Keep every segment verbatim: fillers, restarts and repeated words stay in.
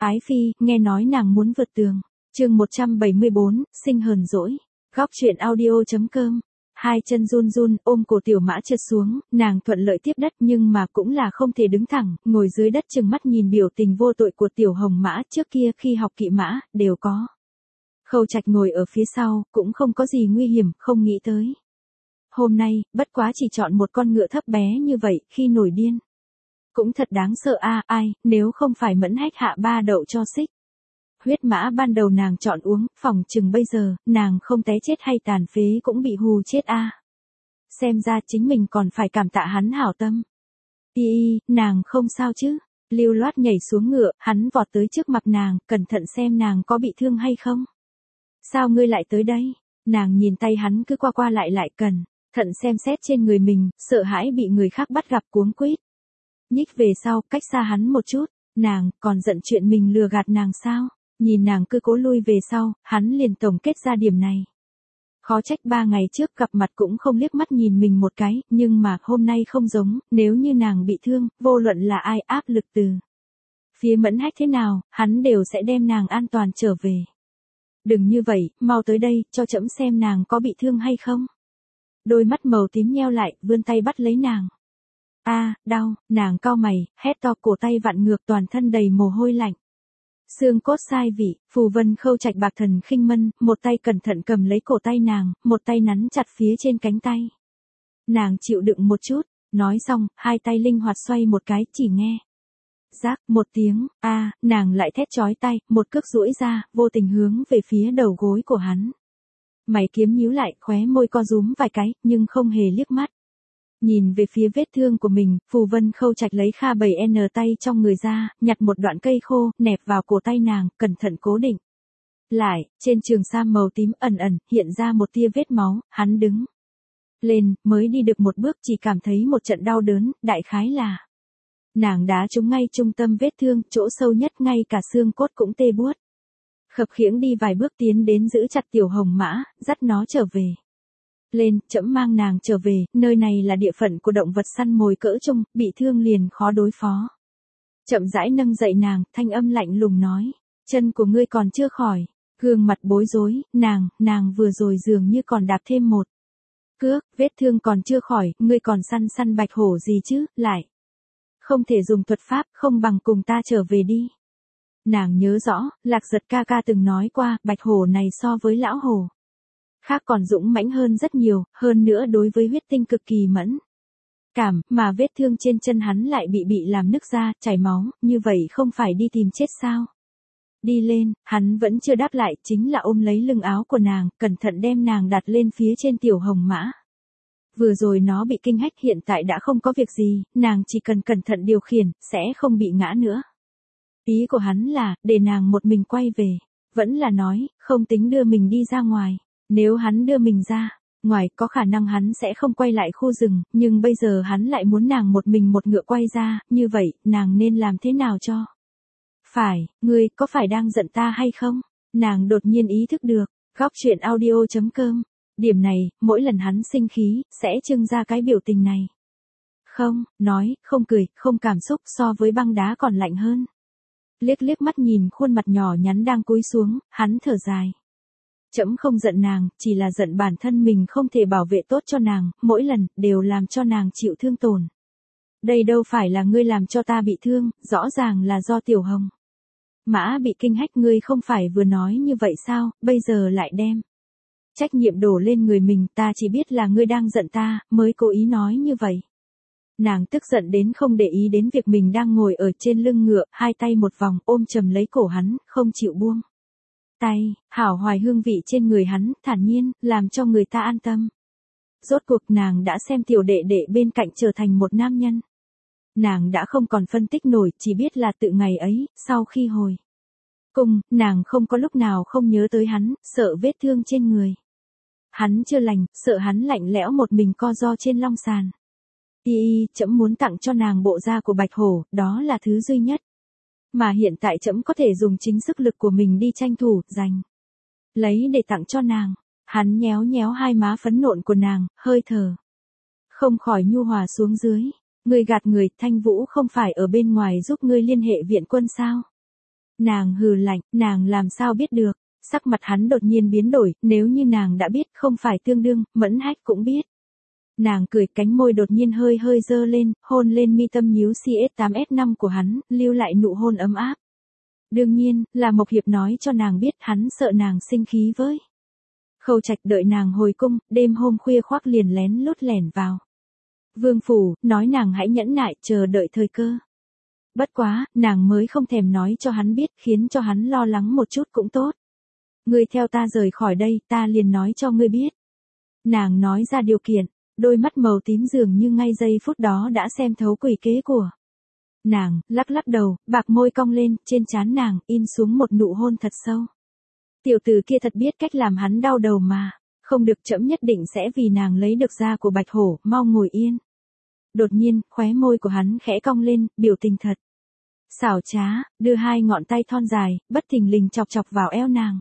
Ái phi, nghe nói nàng muốn vượt tường. Chương một trăm bảy mươi bốn, sinh hờn dỗi. Góc truyện audio.com. Hai chân run run, ôm cổ tiểu mã trượt xuống, nàng thuận lợi tiếp đất nhưng mà cũng là không thể đứng thẳng, ngồi dưới đất chừng mắt nhìn biểu tình vô tội của tiểu hồng mã. Trước kia khi học kỵ mã, đều có Khâu Trạch ngồi ở phía sau, cũng không có gì nguy hiểm, không nghĩ tới. Hôm nay, bất quá chỉ chọn một con ngựa thấp bé như vậy, khi nổi điên. Cũng thật đáng sợ a, ai, nếu không phải Mẫn Hách hạ ba đậu cho xích huyết mã ban đầu nàng chọn uống, phòng chừng bây giờ, nàng không té chết hay tàn phế cũng bị hù chết a. Xem ra chính mình còn phải cảm tạ hắn hảo tâm. Y y, nàng không sao chứ? Lưu loát nhảy xuống ngựa, hắn vọt tới trước mặt nàng, cẩn thận xem nàng có bị thương hay không. Sao ngươi lại tới đây? Nàng nhìn tay hắn cứ qua qua lại lại cẩn thận xem xét trên người mình, sợ hãi bị người khác bắt gặp cuống quýt. Nhích về sau, cách xa hắn một chút, nàng còn giận chuyện mình lừa gạt nàng sao? Nhìn nàng cứ cố lui về sau, hắn liền tổng kết ra điểm này. Khó trách ba ngày trước gặp mặt cũng không liếc mắt nhìn mình một cái, nhưng mà hôm nay không giống, nếu như nàng bị thương, vô luận là ai áp lực từ phía Mẫn Hách thế nào, hắn đều sẽ đem nàng an toàn trở về. Đừng như vậy, mau tới đây, cho trẫm xem nàng có bị thương hay không. Đôi mắt màu tím nheo lại, vươn tay bắt lấy nàng. A, đau, nàng cau mày, hét to, cổ tay vặn ngược, toàn thân đầy mồ hôi lạnh. Xương cốt sai vị, phù vân Khâu Trạch bạc thần khinh mân, một tay cẩn thận cầm lấy cổ tay nàng, một tay nắn chặt phía trên cánh tay. Nàng chịu đựng một chút, nói xong, hai tay linh hoạt xoay một cái, chỉ nghe rác một tiếng, a, nàng lại thét chói tai, một cước duỗi ra, vô tình hướng về phía đầu gối của hắn. Mày kiếm nhíu lại, khóe môi co rúm vài cái, nhưng không hề liếc mắt. Nhìn về phía vết thương của mình, phù vân Khâu Trạch lấy kha bảy n tay trong người ra, nhặt một đoạn cây khô, nẹp vào cổ tay nàng, cẩn thận cố định. Lại, trên trường sam màu tím ẩn ẩn, hiện ra một tia vết máu, hắn đứng lên, mới đi được một bước chỉ cảm thấy một trận đau đớn, đại khái là nàng đá trúng ngay trung tâm vết thương, chỗ sâu nhất ngay cả xương cốt cũng tê buốt. Khập khiễng đi vài bước tiến đến giữ chặt tiểu hồng mã, dắt nó trở về. Lên, trẫm mang nàng trở về, nơi này là địa phận của động vật săn mồi cỡ trung, bị thương liền khó đối phó. Chậm rãi nâng dậy nàng, thanh âm lạnh lùng nói, chân của ngươi còn chưa khỏi. Gương mặt bối rối, nàng, nàng vừa rồi dường như còn đạp thêm một cước, vết thương còn chưa khỏi, ngươi còn săn săn bạch hổ gì chứ, lại không thể dùng thuật pháp, không bằng cùng ta trở về đi. Nàng nhớ rõ, Lạc Giật ca ca từng nói qua, bạch hổ này so với lão hổ khác còn dũng mãnh hơn rất nhiều, hơn nữa đối với huyết tinh cực kỳ mẫn cảm, mà vết thương trên chân hắn lại bị bị làm nứt ra, chảy máu, như vậy không phải đi tìm chết sao? Đi lên, hắn vẫn chưa đáp lại, chính là ôm lấy lưng áo của nàng, cẩn thận đem nàng đặt lên phía trên tiểu hồng mã. Vừa rồi nó bị kinh hách, hiện tại đã không có việc gì, nàng chỉ cần cẩn thận điều khiển, sẽ không bị ngã nữa. Ý của hắn là, để nàng một mình quay về, vẫn là nói, không tính đưa mình đi ra ngoài. Nếu hắn đưa mình ra ngoài, có khả năng hắn sẽ không quay lại khu rừng, nhưng bây giờ hắn lại muốn nàng một mình một ngựa quay ra, như vậy, nàng nên làm thế nào cho phải, ngươi có phải đang giận ta hay không? Nàng đột nhiên ý thức được, góc truyện audio.com. Điểm này, mỗi lần hắn sinh khí, sẽ trưng ra cái biểu tình này. Không, nói, không cười, không cảm xúc, so với băng đá còn lạnh hơn. Liếc liếc mắt nhìn khuôn mặt nhỏ nhắn đang cúi xuống, hắn thở dài. Trẫm không giận nàng, chỉ là giận bản thân mình không thể bảo vệ tốt cho nàng, mỗi lần, đều làm cho nàng chịu thương tổn. Đây đâu phải là ngươi làm cho ta bị thương, rõ ràng là do tiểu hồng mã bị kinh hách, ngươi không phải vừa nói như vậy sao, bây giờ lại đem trách nhiệm đổ lên người mình, ta chỉ biết là ngươi đang giận ta, mới cố ý nói như vậy. Nàng tức giận đến không để ý đến việc mình đang ngồi ở trên lưng ngựa, hai tay một vòng ôm chầm lấy cổ hắn, không chịu buông tay, hảo hoài hương vị trên người hắn, thản nhiên, làm cho người ta an tâm. Rốt cuộc nàng đã xem tiểu đệ đệ bên cạnh trở thành một nam nhân. Nàng đã không còn phân tích nổi, chỉ biết là tự ngày ấy, sau khi hồi cùng, nàng không có lúc nào không nhớ tới hắn, sợ vết thương trên người hắn chưa lành, sợ hắn lạnh lẽo một mình co ro trên long sàn. Y y, trẫm muốn tặng cho nàng bộ da của bạch hổ, đó là thứ duy nhất mà hiện tại trẫm có thể dùng chính sức lực của mình đi tranh thủ, giành lấy để tặng cho nàng. Hắn nhéo nhéo hai má phấn nộn của nàng, hơi thở không khỏi nhu hòa xuống dưới. Ngươi gạt người, Thanh Vũ không phải ở bên ngoài giúp ngươi liên hệ viện quân sao? Nàng hừ lạnh, nàng làm sao biết được, sắc mặt hắn đột nhiên biến đổi, nếu như nàng đã biết không phải tương đương, Mẫn Hách cũng biết. Nàng cười, cánh môi đột nhiên hơi hơi dơ lên, hôn lên mi tâm nhíu C S tám S năm của hắn, lưu lại nụ hôn ấm áp. Đương nhiên, là Mộc Hiệp nói cho nàng biết hắn sợ nàng sinh khí với. Khâu Trạch đợi nàng hồi cung, đêm hôm khuya khoác liền lén lút lẻn vào vương phủ, nói nàng hãy nhẫn nại chờ đợi thời cơ. Bất quá, nàng mới không thèm nói cho hắn biết, khiến cho hắn lo lắng một chút cũng tốt. Ngươi theo ta rời khỏi đây, ta liền nói cho ngươi biết. Nàng nói ra điều kiện, đôi mắt màu tím dường như ngay giây phút đó đã xem thấu quỷ kế của nàng, lắc lắc đầu, bạc môi cong lên, trên trán nàng, in xuống một nụ hôn thật sâu. Tiểu tử kia thật biết cách làm hắn đau đầu mà, không được, trẫm nhất định sẽ vì nàng lấy được da của bạch hổ, mau ngồi yên. Đột nhiên, khóe môi của hắn khẽ cong lên, biểu tình thật xảo trá, đưa hai ngọn tay thon dài, bất thình lình chọc chọc vào eo nàng.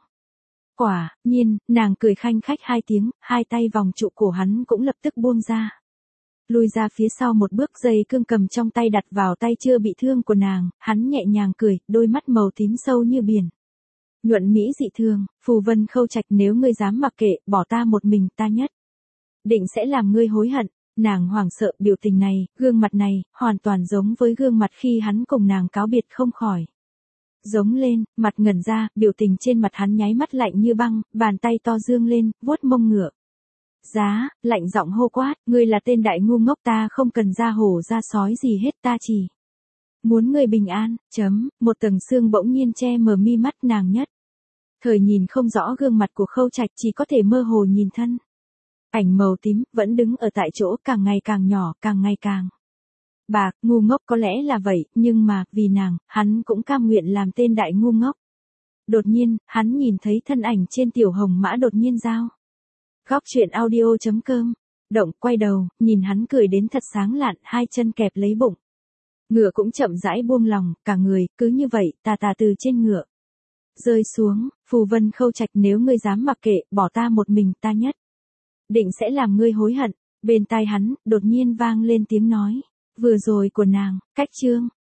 Quả nhiên, nàng cười khanh khách hai tiếng, hai tay vòng trụ cổ hắn cũng lập tức buông ra. Lùi ra phía sau một bước, dây cương cầm trong tay đặt vào tay chưa bị thương của nàng, hắn nhẹ nhàng cười, đôi mắt màu tím sâu như biển. Nhuận mỹ dị thường, Phù Vân Khâu Trạch, nếu ngươi dám mặc kệ, bỏ ta một mình, ta nhất định sẽ làm ngươi hối hận. Nàng hoảng sợ, biểu tình này, gương mặt này, hoàn toàn giống với gương mặt khi hắn cùng nàng cáo biệt, không khỏi giống lên, mặt ngẩn ra, biểu tình trên mặt hắn nháy mắt lạnh như băng, bàn tay to dương lên, vuốt mông ngựa. Giá, lạnh giọng hô quát, ngươi là tên đại ngu ngốc, ta không cần ra hổ ra sói gì hết, ta chỉ muốn ngươi bình an, chấm, một tầng sương bỗng nhiên che mờ mi mắt nàng nhất. Thời nhìn không rõ gương mặt của Khâu Trạch, chỉ có thể mơ hồ nhìn thân ảnh màu tím, vẫn đứng ở tại chỗ, càng ngày càng nhỏ, càng ngày càng bạc, ngu ngốc có lẽ là vậy, nhưng mà, vì nàng, hắn cũng cam nguyện làm tên đại ngu ngốc. Đột nhiên, hắn nhìn thấy thân ảnh trên tiểu hồng mã đột nhiên giao. Góc truyện audio chấm com, động, quay đầu, nhìn hắn cười đến thật sáng lạn, hai chân kẹp lấy bụng. Ngựa cũng chậm rãi buông lòng, cả người, cứ như vậy, tà tà từ trên ngựa rơi xuống. Phù Vân Khâu Trạch, nếu ngươi dám mặc kệ, bỏ ta một mình, ta nhất định sẽ làm ngươi hối hận. Bên tai hắn, đột nhiên vang lên tiếng nói vừa rồi của nàng, cách chương